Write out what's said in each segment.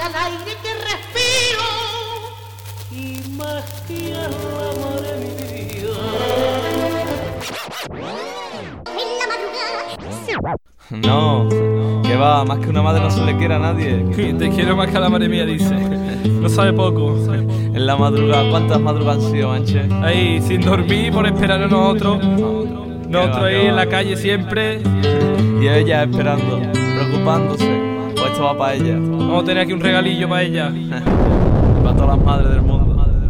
al aire que respiro y más que a la madre de mi vida. En la madrugada. No, que va, más que una madre no se le quiere a nadie. Te quiero más que a la madre mía, dice. No sabe poco. En la madrugada, ¿cuántas madrugadas han sido, Manche? Ahí, sin dormir, por esperar a nosotros. Nosotros ahí en la calle siempre. Y ella esperando, preocupándose. Pues esto va para ella. Vamos a tener aquí un regalillo para ella. Para todas las madres del mundo.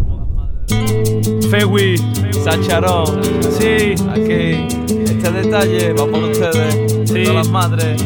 Fewi, Sacharón, sí, aquí. Este detalle va por ustedes, sí. Todas las madres.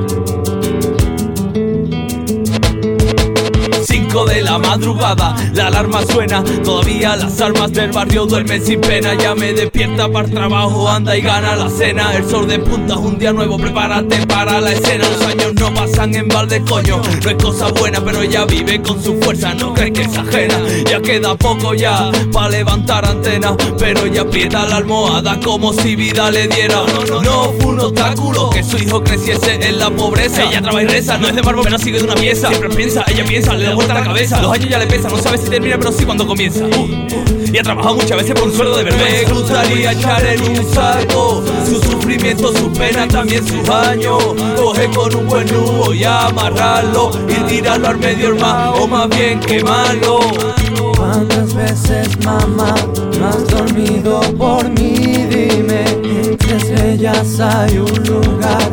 5 de la madrugada, la alarma suena. Todavía las almas del barrio duermen sin pena. Ya me despierta para el trabajo, anda y gana la cena. El sol de punta es un día nuevo, prepárate para la escena. Los años no pasan en balde, coño. No es cosa buena, pero ella vive con su fuerza. No crees que es ajena, ya queda poco ya para levantar antena. Pero ella aprieta la almohada como si vida le diera. No fue un obstáculo que su hijo creciese en la pobreza. Ella trabaja y reza, no es de mármol pero sigue de una pieza. Siempre piensa, ella piensa, le da vuelta a la cabeza. Los años ya le pesan, no sabe si termina pero sí cuando comienza. Y ha trabajado muchas veces por un sueldo de vergüenza. Me gustaría echar en un saco su sufrimiento, su pena, también sus años. Coge con un buen nudo y amarrarlo y tirarlo al medio el mar, o más bien quemarlo. ¿Cuántas veces, mamá, no has dormido por mí? Dime, entre estrellas hay un lugar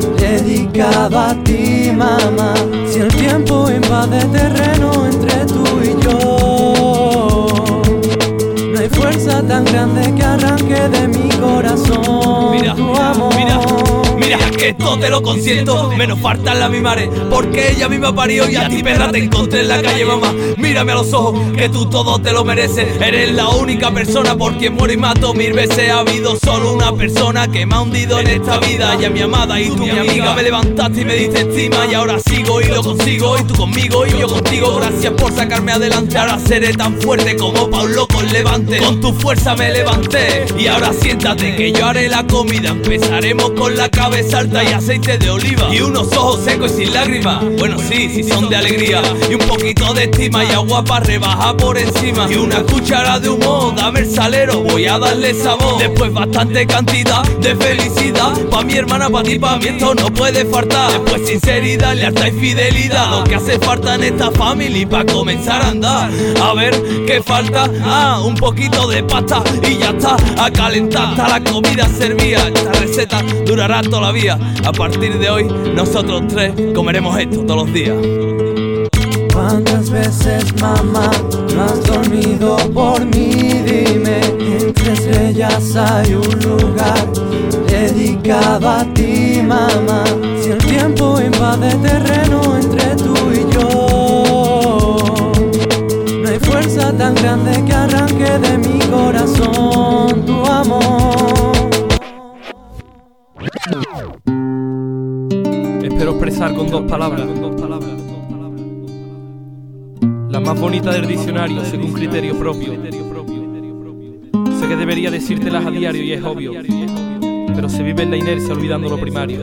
dedicado a ti, mamá. Si el tiempo invade terreno entre tú y yo, no hay fuerza tan grande que arranque de mi corazón. Mira, tu amor. Mira que esto te lo consiento, menos falta la mi madre, porque ella misma parió y a ti perra te encontré en la calle, mamá. Mírame a los ojos, que tú todo te lo mereces. Eres la única persona por quien muero y mato 1000 veces. Ha habido solo una persona que me ha hundido en esta vida, ella mi amada y tú mi amiga. Me levantaste y me diste estima y ahora sigo y lo consigo. Y tú conmigo y yo contigo, gracias por sacarme adelante. Ahora seré tan fuerte como pa' un loco el levante. Con tu fuerza me levanté y ahora siéntate que yo haré la comida. Empezaremos con la cabeza alta y aceite de oliva y unos ojos secos y sin lágrimas. Bueno sí, sí son de alegría y un poquito de estima y agua para rebajar por encima. Y una cuchara de humo, dame el salero, voy a darle sabor. Después bastante cantidad de felicidad pa' mi hermana, pa' ti, pa' mí, esto no puede faltar. Después sinceridad, lealtad y fidelidad, lo que hace falta en esta family pa' comenzar a andar. A ver, ¿qué falta? Un poquito de pasta y ya está. A calentar hasta la comida servida. Esta receta durará toda la vida. A partir de hoy, nosotros tres comeremos esto todos los días. ¿Cuántas veces, mamá, no has dormido por mí? Dime, entre estrellas hay un lugar dedicado a ti, mamá. Si el tiempo invade terreno entre tú y yo, no hay fuerza tan grande que arranque de mi corazón tu amor. espero expresar con dos palabras. La más bonita del diccionario, según criterio propio. Sé que debería decírtelas a diario y es obvio, pero se vive en la inercia olvidando lo primario.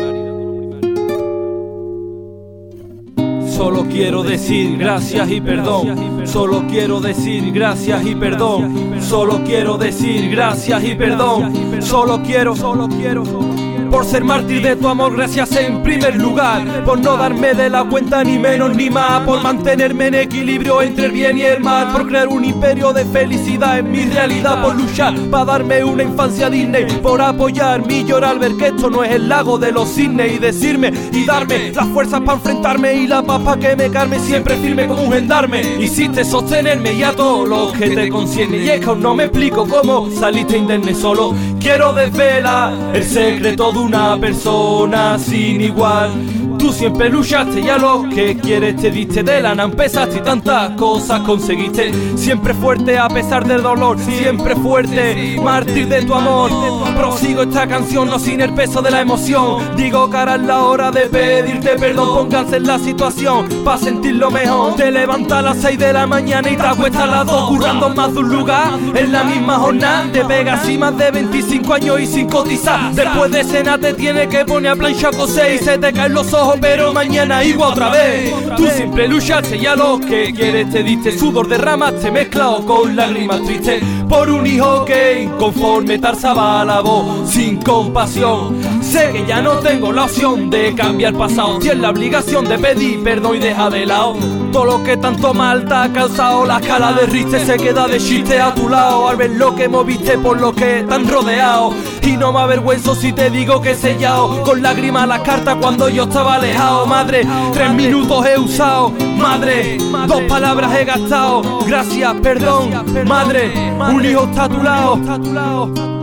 Solo quiero decir gracias y perdón. Solo quiero decir gracias y perdón. Solo quiero decir gracias y perdón. Solo quiero por ser mártir de tu amor, gracias en primer lugar. Por no darme de la cuenta ni menos ni más. Por mantenerme en equilibrio entre el bien y el mal. Por crear un imperio de felicidad en mi realidad. Por luchar para darme una infancia Disney. Por apoyarme y llorar al ver que esto no es el lago de los cisnes. Y decirme y darme las fuerzas para enfrentarme y la paz para que me calme. Siempre firme como un gendarme. Hiciste sostenerme y a todos los que te concierne. Y es que aún no me explico cómo saliste indemne. Solo quiero desvelar el secreto de una persona sin igual. Tú siempre luchaste y a lo que quieres te diste de lana. Empezaste y tantas cosas conseguiste. Siempre fuerte a pesar del dolor. Siempre fuerte, mártir de tu amor. Prosigo esta canción no sin el peso de la emoción. Digo que ahora es la hora de pedirte perdón. Pónganse en la situación pa' sentirlo mejor. Te levantas a las 6 de la mañana y te acuestas a las 2. Currando en más de un lugar en la misma jornada. Te pegas y más de 25 años y sin cotizar. Después de cena te tienes que poner a plancha a coser y se te caen los ojos pero mañana igual otra vez. Tú siempre luchaste y a lo que quieres te diste. Sudor derramaste mezclado con lágrimas tristes por un hijo que inconforme te alzaba la voz sin compasión. Sé que ya no tengo la opción de cambiar pasado. Tienes la obligación de pedir perdón y deja de lado todo lo que tanto mal te ha causado. La escala de riste se queda de chiste a tu lado al ver lo que moviste por lo que te han rodeado. Y no me avergüenzo si te digo que he sellado con lágrimas las cartas cuando yo estaba alejado. Madre, 3 minutos he usado. Madre, 2 palabras he gastado. Gracias, perdón. Madre, un hijo está a tu lado.